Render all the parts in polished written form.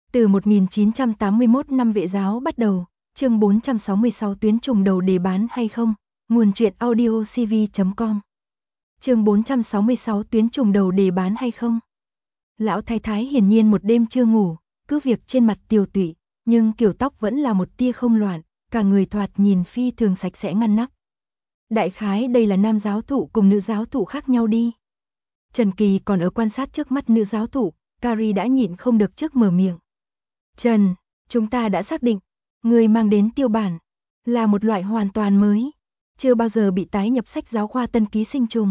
Từ 1981 năm vệ giáo bắt đầu, chương 466 tuyến trùng đầu đề bán hay không, nguồn truyện audio cv.com. Chương 466 tuyến trùng đầu đề bán hay không. Lão thái thái hiển nhiên một đêm chưa ngủ, cứ việc trên mặt tiều tụy, nhưng kiểu tóc vẫn là một tia không loạn, cả người thoạt nhìn phi thường sạch sẽ ngăn nắp. Đại khái đây là nam giáo thụ cùng nữ giáo thụ khác nhau đi. Trần Kỳ còn ở quan sát trước mắt nữ giáo thụ, Carrie đã nhịn không được trước mở miệng. Trần, chúng ta đã xác định, người mang đến tiêu bản, là một loại hoàn toàn mới, chưa bao giờ bị tái nhập sách giáo khoa tân ký sinh trùng.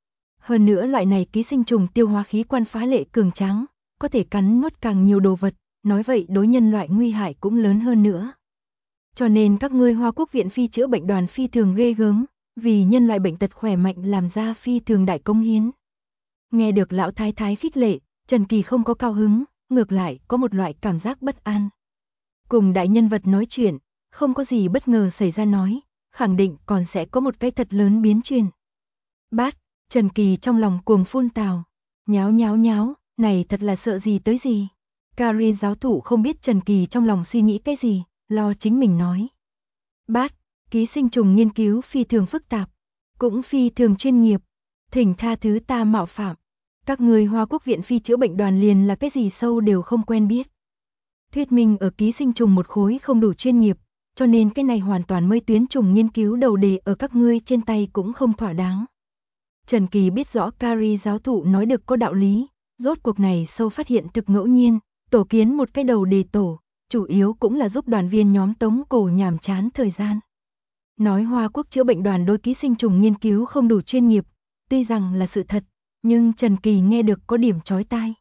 Hơn nữa loại này ký sinh trùng tiêu hóa khí quan phá lệ cường tráng, có thể cắn nuốt càng nhiều đồ vật, nói vậy đối nhân loại nguy hại cũng lớn hơn nữa. Cho nên các ngươi Hoa Quốc Viện Phi chữa bệnh đoàn phi thường ghê gớm, vì nhân loại bệnh tật khỏe mạnh làm ra phi thường đại công hiến. Nghe được lão thái thái khích lệ, Trần Kỳ không có cao hứng, ngược lại có một loại cảm giác bất an. Cùng đại nhân vật nói chuyện, không có gì bất ngờ xảy ra nói, khẳng định còn sẽ có một cái thật lớn biến chuyển. Bát, Trần Kỳ trong lòng cuồng phun tào, nháo, này thật là sợ gì tới gì. Carrie giáo thụ không biết Trần Kỳ trong lòng suy nghĩ cái gì, lo chính mình nói. Bát, ký sinh trùng nghiên cứu phi thường phức tạp, cũng phi thường chuyên nghiệp, thỉnh tha thứ ta mạo phạm. Các người Hoa Quốc Viện Phi chữa bệnh đoàn liền là cái gì sâu đều không quen biết. Thuyết minh ở ký sinh trùng một khối không đủ chuyên nghiệp, cho nên cái này hoàn toàn mới tuyến trùng nghiên cứu đầu đề ở các ngươi trên tay cũng không thỏa đáng. Trần Kỳ biết rõ Carrie giáo thụ nói được có đạo lý, rốt cuộc này sâu phát hiện thực ngẫu nhiên, tổ kiến một cái đầu đề tổ, chủ yếu cũng là giúp đoàn viên nhóm tống cổ nhàm chán thời gian. Nói Hoa Quốc chữa bệnh đoàn đối ký sinh trùng nghiên cứu không đủ chuyên nghiệp, tuy rằng là sự thật, nhưng Trần Kỳ nghe được có điểm chói tai.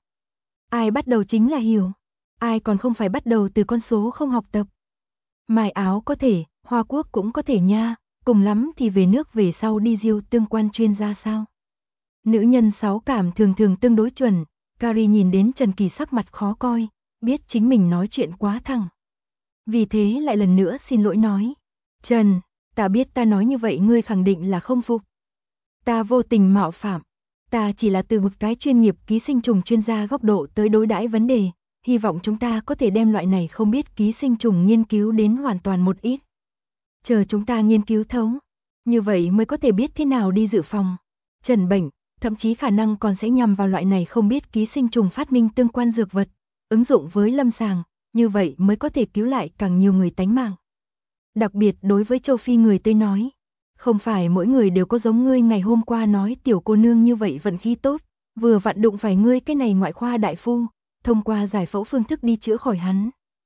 Ai bắt đầu chính là hiểu, ai còn không phải bắt đầu từ con số không học tập. Mài áo có thể, Hoa Quốc cũng có thể nha, cùng lắm thì về nước về sau đi diêu tương quan chuyên gia sao. Nữ nhân sáu cảm thường thường tương đối chuẩn, Carrie nhìn đến Trần Kỳ sắc mặt khó coi, biết chính mình nói chuyện quá thẳng. Vì thế lại lần nữa xin lỗi nói, Trần, ta biết ta nói như vậy ngươi khẳng định là không phục. Ta vô tình mạo phạm, ta chỉ là từ một cái chuyên nghiệp ký sinh trùng chuyên gia góc độ tới đối đãi vấn đề, hy vọng chúng ta có thể đem loại này không biết ký sinh trùng nghiên cứu đến hoàn toàn một ít. Chờ chúng ta nghiên cứu thấu, như vậy mới có thể biết thế nào đi dự phòng, trần bệnh, thậm chí khả năng còn sẽ nhằm vào loại này không biết ký sinh trùng phát minh tương quan dược vật, ứng dụng với lâm sàng, như vậy mới có thể cứu lại càng nhiều người tánh mạng. Đặc biệt đối với châu Phi người tới nói, không phải mỗi người đều có giống ngươi ngày hôm qua nói tiểu cô nương như vậy vận khí tốt, vừa vặn đụng phải ngươi cái này ngoại khoa đại phu, thông qua giải phẫu phương thức đi chữa khỏi hắn.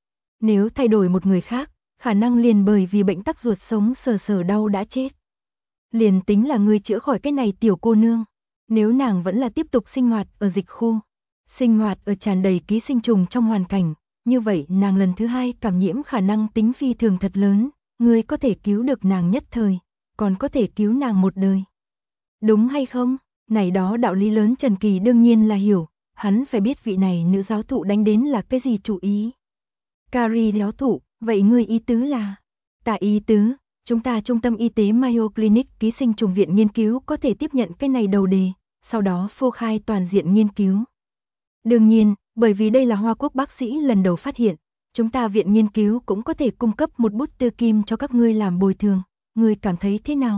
Nếu thay đổi một người khác, khả năng liền bởi vì bệnh tắc ruột sống sờ đau đã chết. Liền tính là ngươi chữa khỏi cái này tiểu cô nương, nếu nàng vẫn là tiếp tục sinh hoạt ở dịch khu, sinh hoạt ở tràn đầy ký sinh trùng trong hoàn cảnh, như vậy nàng lần thứ hai cảm nhiễm khả năng tính phi thường thật lớn, ngươi có thể cứu được nàng nhất thời, còn có thể cứu nàng một đời. Đúng hay không? Này đó đạo lý lớn Trần Kỳ đương nhiên là hiểu, hắn phải biết vị này nữ giáo thụ đánh đến là cái gì chủ ý. Carrie giáo thụ, vậy ngươi ý tứ là? Ta ý tứ, chúng ta trung tâm y tế Mayo Clinic ký sinh trùng viện nghiên cứu có thể tiếp nhận cái này đầu đề, sau đó phô khai toàn diện nghiên cứu. Đương nhiên, bởi vì đây là Hoa Quốc bác sĩ lần đầu phát hiện, chúng ta viện nghiên cứu cũng có thể cung cấp một bút tư kim cho các ngươi làm bồi thường, ngươi cảm thấy thế nào?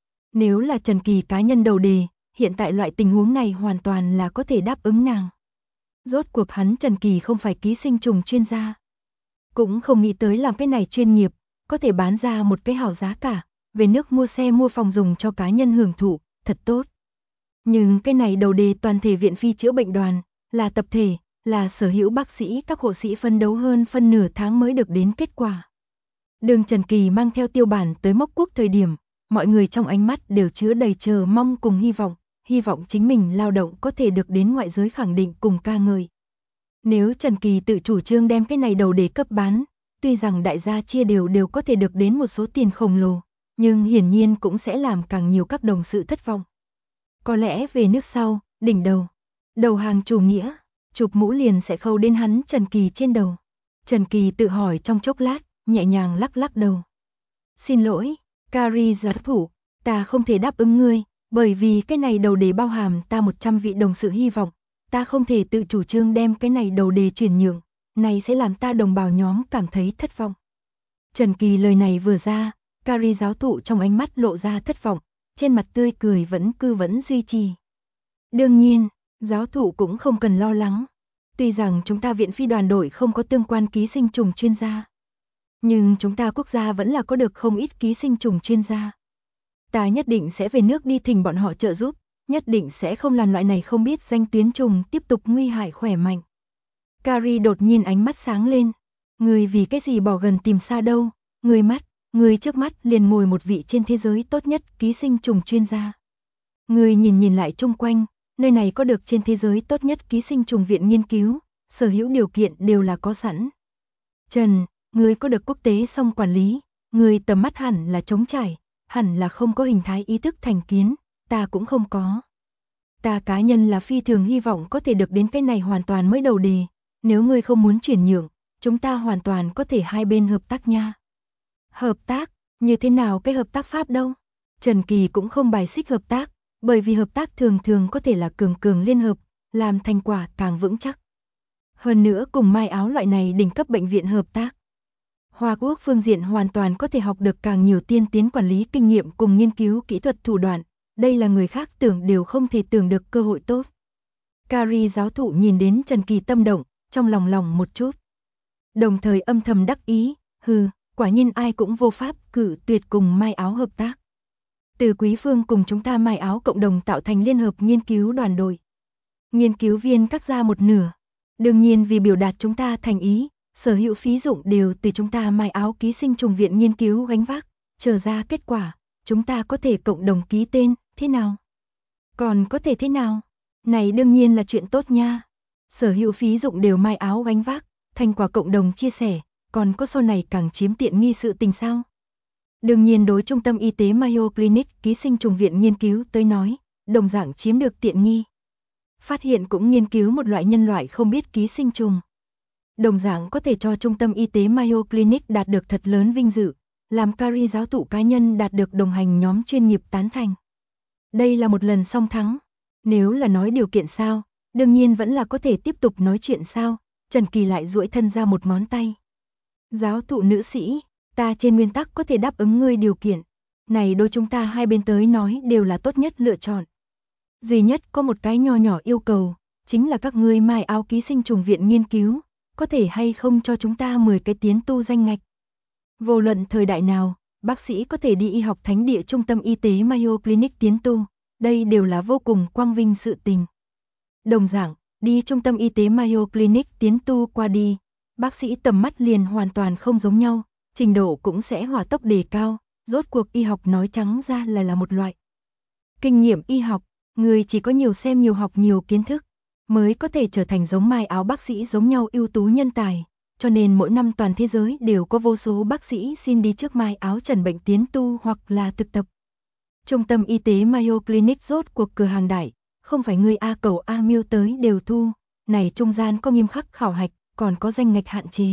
Nếu là Trần Kỳ cá nhân đầu đề, hiện tại loại tình huống này hoàn toàn là có thể đáp ứng nàng. Rốt cuộc hắn Trần Kỳ không phải ký sinh trùng chuyên gia, cũng không nghĩ tới làm cái này chuyên nghiệp, có thể bán ra một cái hảo giá cả, về nước mua xe mua phòng dùng cho cá nhân hưởng thụ, thật tốt. Nhưng cái này đầu đề toàn thể viện phi chữa bệnh đoàn, là tập thể, là sở hữu bác sĩ các hộ sĩ phân đấu hơn phân nửa tháng mới được đến kết quả. Đường Trần Kỳ mang theo tiêu bản tới Mốc Quốc thời điểm, mọi người trong ánh mắt đều chứa đầy chờ mong cùng hy vọng chính mình lao động có thể được đến ngoại giới khẳng định cùng ca ngợi. Nếu Trần Kỳ tự chủ trương đem cái này đầu đề cấp bán, tuy rằng đại gia chia đều có thể được đến một số tiền khổng lồ, nhưng hiển nhiên cũng sẽ làm càng nhiều các đồng sự thất vọng. Có lẽ về nước sau, đỉnh đầu hàng chủ nghĩa, chụp mũ liền sẽ khâu đến hắn Trần Kỳ trên đầu. Trần Kỳ tự hỏi trong chốc lát, nhẹ nhàng lắc đầu. Xin lỗi, Carrie giáo thụ, ta không thể đáp ứng ngươi, bởi vì cái này đầu đề bao hàm ta 100 vị đồng sự hy vọng, ta không thể tự chủ trương đem cái này đầu đề chuyển nhượng, này sẽ làm ta đồng bào nhóm cảm thấy thất vọng. Trần Kỳ lời này vừa ra, Carrie giáo thụ trong ánh mắt lộ ra thất vọng, trên mặt tươi cười vẫn duy trì. Đương nhiên, giáo thụ cũng không cần lo lắng. Tuy rằng chúng ta viện phi đoàn đội không có tương quan ký sinh trùng chuyên gia, nhưng chúng ta quốc gia vẫn là có được không ít ký sinh trùng chuyên gia. Ta nhất định sẽ về nước đi thỉnh bọn họ trợ giúp, nhất định sẽ không làm loại này không biết danh tuyến trùng tiếp tục nguy hại khỏe mạnh. Carrie đột nhiên ánh mắt sáng lên. Người vì cái gì bỏ gần tìm xa đâu, người trước mắt liền ngồi một vị trên thế giới tốt nhất ký sinh trùng chuyên gia. Người nhìn lại chung quanh, nơi này có được trên thế giới tốt nhất ký sinh trùng viện nghiên cứu, sở hữu điều kiện đều là có sẵn. Trần, người có được quốc tế song quản lý, người tầm mắt hẳn là trống trải, hẳn là không có hình thái ý thức thành kiến, ta cũng không có. Ta cá nhân là phi thường hy vọng có thể được đến cái này hoàn toàn mới đầu đề, nếu ngươi không muốn chuyển nhượng, chúng ta hoàn toàn có thể hai bên hợp tác nha. Hợp tác, như thế nào cái hợp tác pháp đâu? Trần Kỳ cũng không bài xích hợp tác, bởi vì hợp tác thường có thể là cường liên hợp, làm thành quả càng vững chắc. Hơn nữa cùng Mai Áo loại này đỉnh cấp bệnh viện hợp tác, Hoa Quốc phương diện hoàn toàn có thể học được càng nhiều tiên tiến quản lý kinh nghiệm cùng nghiên cứu kỹ thuật thủ đoạn, đây là người khác tưởng đều không thể tưởng được cơ hội tốt. Carrie giáo thụ nhìn đến Trần Kỳ tâm động, trong lòng một chút. Đồng thời âm thầm đắc ý, quả nhiên ai cũng vô pháp cử tuyệt cùng Mai Áo hợp tác. Từ Quý Phương cùng chúng ta Mai Áo cộng đồng tạo thành liên hợp nghiên cứu đoàn đội. Nghiên cứu viên cắt ra một nửa. Đương nhiên vì biểu đạt chúng ta thành ý, sở hữu phí dụng đều từ chúng ta Mai Áo ký sinh trùng viện nghiên cứu gánh vác, chờ ra kết quả, chúng ta có thể cộng đồng ký tên, thế nào? Còn có thể thế nào? Này đương nhiên là chuyện tốt nha. Sở hữu phí dụng đều Mai Áo gánh vác, thành quả cộng đồng chia sẻ, còn có sau này càng chiếm tiện nghi sự tình sao? Đương nhiên đối trung tâm y tế Mayo Clinic ký sinh trùng viện nghiên cứu tới nói, đồng dạng chiếm được tiện nghi. Phát hiện cũng nghiên cứu một loại nhân loại không biết ký sinh trùng. Đồng dạng có thể cho trung tâm y tế Mayo Clinic đạt được thật lớn vinh dự, làm Carrie giáo thụ cá nhân đạt được đồng hành nhóm chuyên nghiệp tán thành. Đây là một lần song thắng. Nếu là nói điều kiện sao, đương nhiên vẫn là có thể tiếp tục nói chuyện sao, Trần Kỳ lại duỗi thân ra một ngón tay. Giáo thụ nữ sĩ, ta trên nguyên tắc có thể đáp ứng ngươi điều kiện. Này đôi chúng ta hai bên tới nói đều là tốt nhất lựa chọn. Duy nhất có một cái nho nhỏ yêu cầu, chính là các ngươi Mai Áo ký sinh trùng viện nghiên cứu, có thể hay không cho chúng ta 10 cái tiến tu danh ngạch. Vô luận thời đại nào, bác sĩ có thể đi y học thánh địa trung tâm y tế Mayo Clinic tiến tu, đây đều là vô cùng quang vinh sự tình. Đồng dạng, đi trung tâm y tế Mayo Clinic tiến tu qua đi, bác sĩ tầm mắt liền hoàn toàn không giống nhau, trình độ cũng sẽ hỏa tốc đề cao, rốt cuộc y học nói trắng ra là một loại kinh nghiệm y học, người chỉ có nhiều xem nhiều học nhiều kiến thức, mới có thể trở thành giống Mai Áo bác sĩ giống nhau ưu tú nhân tài, cho nên mỗi năm toàn thế giới đều có vô số bác sĩ xin đi trước Mai Áo trần bệnh tiến tu hoặc là thực tập. Trung tâm y tế Mayo Clinic rốt cuộc cửa hàng đại, không phải người A cầu A miêu tới đều thu, này trung gian có nghiêm khắc khảo hạch, còn có danh ngạch hạn chế.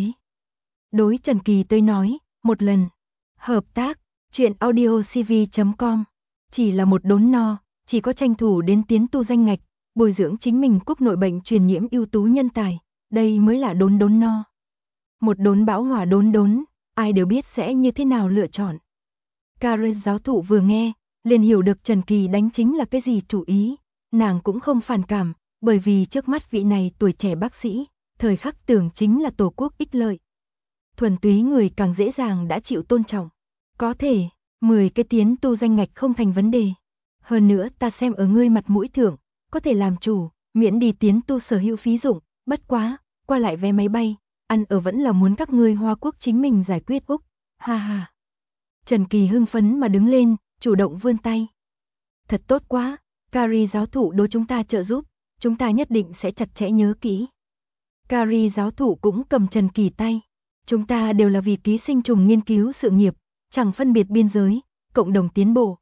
Đối Trần Kỳ tới nói, một lần, hợp tác, chuyện audiocv.com, chỉ là một đốn no, chỉ có tranh thủ đến tiến tu danh ngạch, bồi dưỡng chính mình quốc nội bệnh truyền nhiễm ưu tú nhân tài, đây mới là đốn no. Một đốn bão hỏa đốn, ai đều biết sẽ như thế nào lựa chọn. Carrie giáo thụ vừa nghe, liền hiểu được Trần Kỳ đánh chính là cái gì chủ ý, nàng cũng không phản cảm, bởi vì trước mắt vị này tuổi trẻ bác sĩ, thời khắc tưởng chính là tổ quốc ích lợi. Thuần túy người càng dễ dàng đã chịu tôn trọng. Có thể, 10 cái tiến tu danh ngạch không thành vấn đề. Hơn nữa ta xem ở ngươi mặt mũi thưởng, có thể làm chủ, miễn đi tiến tu sở hữu phí dụng, bất quá, qua lại vé máy bay, ăn ở vẫn là muốn các ngươi Hoa Quốc chính mình giải quyết Úc, ha ha. Trần Kỳ hưng phấn mà đứng lên, chủ động vươn tay. Thật tốt quá, Carrie giáo thụ đối chúng ta trợ giúp, chúng ta nhất định sẽ chặt chẽ nhớ kỹ. Carrie giáo thụ cũng cầm Trần Kỳ tay. Chúng ta đều là vì ký sinh trùng nghiên cứu sự nghiệp, chẳng phân biệt biên giới, cộng đồng tiến bộ.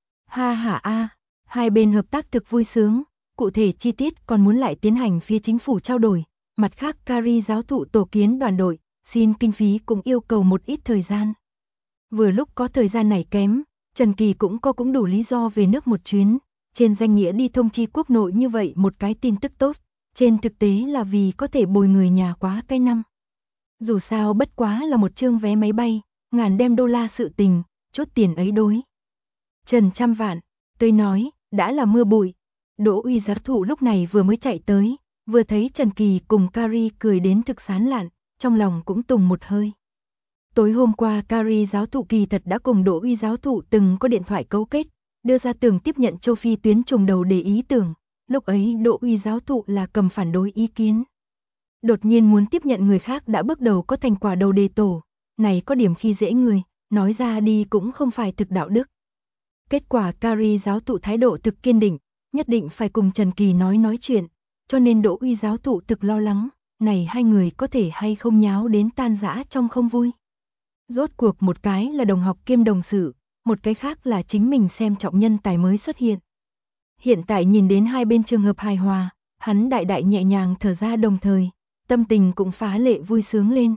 Ha ha a, hai bên hợp tác thực vui sướng, cụ thể chi tiết còn muốn lại tiến hành phía chính phủ trao đổi. Mặt khác Carrie giáo thụ tổ kiến đoàn đội, xin kinh phí cũng yêu cầu một ít thời gian. Vừa lúc có thời gian này kém, Trần Kỳ cũng đủ lý do về nước một chuyến, trên danh nghĩa đi thông chi quốc nội như vậy một cái tin tức tốt, trên thực tế là vì có thể bồi người nhà quá cái năm. Dù sao bất quá là một chương vé máy bay, ngàn đem đô la sự tình, chút tiền ấy đối. Trần trăm vạn, tôi nói, đã là mưa bụi. Đỗ Uy giáo thụ lúc này vừa mới chạy tới, vừa thấy Trần Kỳ cùng Carrie cười đến thực sán lạn, trong lòng cũng tùng một hơi. Tối hôm qua Carrie giáo thụ kỳ thật đã cùng Đỗ Uy giáo thụ từng có điện thoại cấu kết, đưa ra tưởng tiếp nhận châu Phi tuyến trùng đầu để ý tưởng, lúc ấy Đỗ Uy giáo thụ là cầm phản đối ý kiến. Đột nhiên muốn tiếp nhận người khác đã bước đầu có thành quả đầu đề tổ, này có điểm khi dễ người, nói ra đi cũng không phải thực đạo đức. Kết quả Carrie giáo thụ thái độ thực kiên định, nhất định phải cùng Trần Kỳ nói chuyện, cho nên Đỗ Uy giáo thụ thực lo lắng, này hai người có thể hay không nháo đến tan rã trong không vui. Rốt cuộc một cái là đồng học kiêm đồng sự, một cái khác là chính mình xem trọng nhân tài mới xuất hiện. Hiện tại nhìn đến hai bên trường hợp hài hòa, hắn đại đại nhẹ nhàng thở ra đồng thời, tâm tình cũng phá lệ vui sướng lên.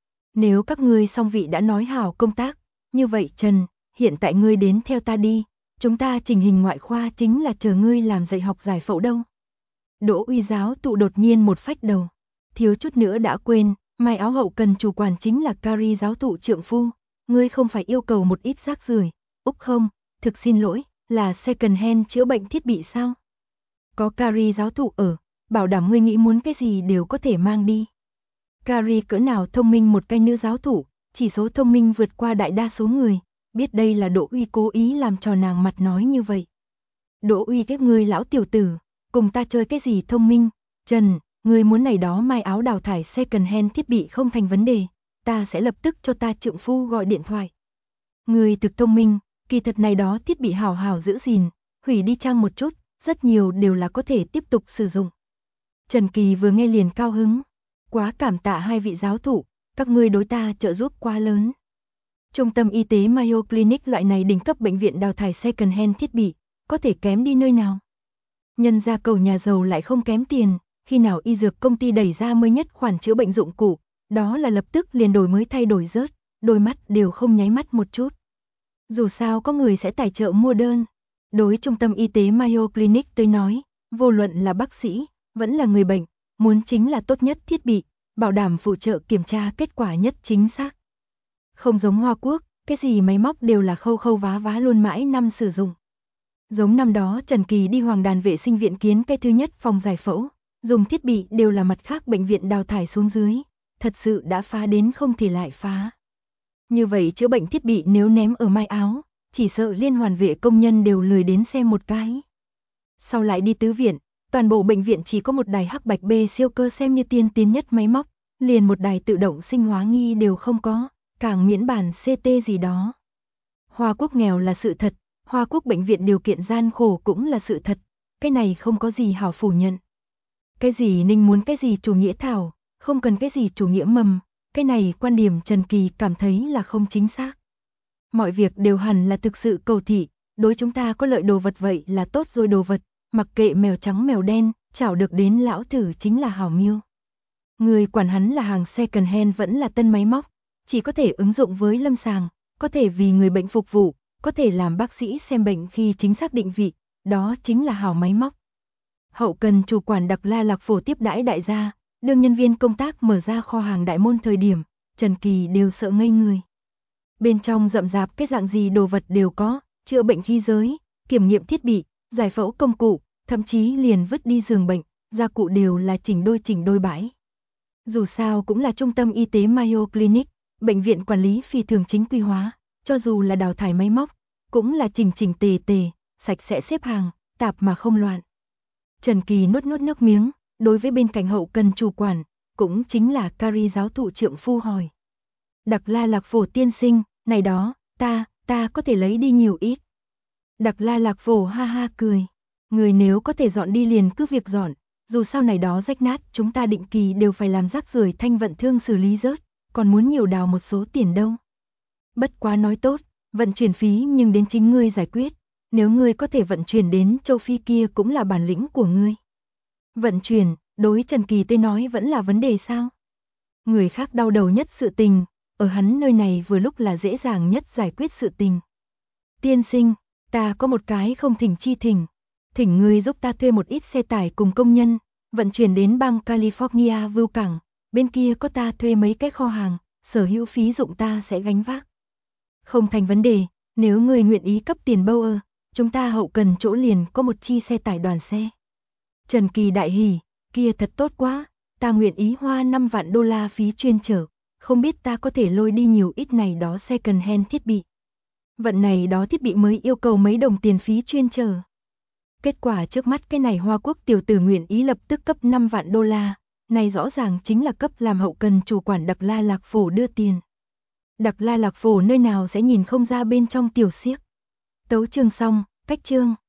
Nếu các ngươi song vị đã nói hảo công tác, như vậy Trần, hiện tại ngươi đến theo ta đi, chúng ta chỉnh hình ngoại khoa chính là chờ ngươi làm dạy học giải phẫu đâu. Đỗ Uy giáo tụ đột nhiên một phách đầu, thiếu chút nữa đã quên, Mai áo hậu cần chủ quản chính là Carrie giáo thụ trượng phu, ngươi không phải yêu cầu một ít rác rưởi, Úc không, thực xin lỗi, là second hand chữa bệnh thiết bị sao? Có Carrie giáo thụ ở, bảo đảm ngươi nghĩ muốn cái gì đều có thể mang đi. Carrie cỡ nào thông minh một cái nữ giáo thụ, chỉ số thông minh vượt qua đại đa số người, biết đây là Đỗ Uy cố ý làm trò nàng mặt nói như vậy. Đỗ Uy ghét ngươi lão tiểu tử, cùng ta chơi cái gì thông minh, Trần, ngươi muốn này đó mai áo đào thải second hand thiết bị không thành vấn đề, ta sẽ lập tức cho ta trượng phu gọi điện thoại. Ngươi thực thông minh, kỳ thật này đó thiết bị hảo hảo giữ gìn, hủy đi trang một chút, rất nhiều đều là có thể tiếp tục sử dụng. Trần Kỳ vừa nghe liền cao hứng, quá cảm tạ hai vị giáo thụ, các ngươi đối ta trợ giúp quá lớn. Trung tâm y tế Mayo Clinic loại này đỉnh cấp bệnh viện đào thải second hand thiết bị, có thể kém đi nơi nào. Nhân ra cầu nhà giàu lại không kém tiền, khi nào y dược công ty đẩy ra mới nhất khoản chữa bệnh dụng cụ, đó là lập tức liền đổi mới thay đổi rớt, đôi mắt đều không nháy mắt một chút. Dù sao có người sẽ tài trợ mua đơn. Đối trung tâm y tế Mayo Clinic tới nói, vô luận là bác sĩ, vẫn là người bệnh, muốn chính là tốt nhất thiết bị, bảo đảm phụ trợ kiểm tra kết quả nhất chính xác. Không giống Hoa Quốc, cái gì máy móc đều là khâu khâu vá vá luôn mãi năm sử dụng. Giống năm đó Trần Kỳ đi Hoàng Đàn vệ sinh viện kiến cái thứ nhất phòng giải phẫu, dùng thiết bị đều là mặt khác bệnh viện đào thải xuống dưới, thật sự đã phá đến không thể lại phá. Như vậy chữa bệnh thiết bị nếu ném ở mai áo, chỉ sợ liên hoàn vệ công nhân đều lười đến xem một cái. Sau lại đi tứ viện, toàn bộ bệnh viện chỉ có một đài hắc bạch B siêu cơ xem như tiên tiến nhất máy móc, liền một đài tự động sinh hóa nghi đều không có, càng miễn bản CT gì đó. Hoa Quốc nghèo là sự thật, Hoa Quốc bệnh viện điều kiện gian khổ cũng là sự thật, cái này không có gì hảo phủ nhận. Cái gì Ninh muốn cái gì chủ nghĩa thảo, không cần cái gì chủ nghĩa mầm, cái này quan điểm Trần Kỳ cảm thấy là không chính xác. Mọi việc đều hẳn là thực sự cầu thị, đối chúng ta có lợi đồ vật vậy là tốt rồi đồ vật, mặc kệ mèo trắng mèo đen, chảo được đến lão tử chính là hảo miêu. Người quản hắn là hàng second hand vẫn là tân máy móc, chỉ có thể ứng dụng với lâm sàng, có thể vì người bệnh phục vụ, có thể làm bác sĩ xem bệnh khi chính xác định vị, đó chính là hảo máy móc. Hậu cần chủ quản Đặc La Lạc Phổ tiếp đãi đại gia, đương nhân viên công tác mở ra kho hàng đại môn thời điểm, Trần Kỳ đều sợ ngây người. Bên trong rậm rạp cái dạng gì đồ vật đều có, chữa bệnh khí giới, kiểm nghiệm thiết bị, giải phẫu công cụ, thậm chí liền vứt đi giường bệnh, gia cụ đều là chỉnh đôi bãi. Dù sao cũng là trung tâm y tế Mayo Clinic, bệnh viện quản lý phi thường chính quy hóa, cho dù là đào thải máy móc, cũng là chỉnh tề, sạch sẽ xếp hàng, tạp mà không loạn. Trần Kỳ nuốt nước miếng, đối với bên cạnh hậu cần chủ quản, cũng chính là Carrie giáo thụ trượng phu hỏi. Đặc La Lạc Phổ tiên sinh, này đó, ta có thể lấy đi nhiều ít. Đặc La Lạc Phổ ha ha cười, người nếu có thể dọn đi liền cứ việc dọn, dù sao này đó rách nát chúng ta định kỳ đều phải làm rác rưởi thanh vận thương xử lý rớt, còn muốn nhiều đào một số tiền đâu. Bất quá nói tốt, vận chuyển phí nhưng đến chính ngươi giải quyết, nếu ngươi có thể vận chuyển đến châu Phi kia cũng là bản lĩnh của ngươi. Vận chuyển, đối Trần Kỳ tới nói vẫn là vấn đề sao? Người khác đau đầu nhất sự tình, ở hắn nơi này vừa lúc là dễ dàng nhất giải quyết sự tình. Tiên sinh, ta có một cái không thỉnh chi thỉnh ngươi giúp ta thuê một ít xe tải cùng công nhân, Vận chuyển đến bang California view cảng, bên kia có ta thuê mấy cái kho hàng, sở hữu phí dụng ta sẽ gánh vác. Không thành vấn đề, nếu người nguyện ý cấp tiền Bauer, chúng ta hậu cần chỗ liền có một chi xe tải đoàn xe. Trần Kỳ đại hỉ, kia thật tốt quá, ta nguyện ý hoa 5 vạn đô la phí chuyên chở, không biết ta có thể lôi đi nhiều ít này đó second hand thiết bị. Vận này đó thiết bị mới yêu cầu mấy đồng tiền phí chuyên chở. Kết quả trước mắt cái này Hoa Quốc tiểu tử nguyện ý lập tức cấp 5 vạn đô la, này rõ ràng chính là cấp làm hậu cần chủ quản Đặc La Lạc Phổ đưa tiền. Đặc La Lạc Phổ nơi nào sẽ nhìn không ra bên trong tiểu xiếc. Tấu chương xong, cách chương.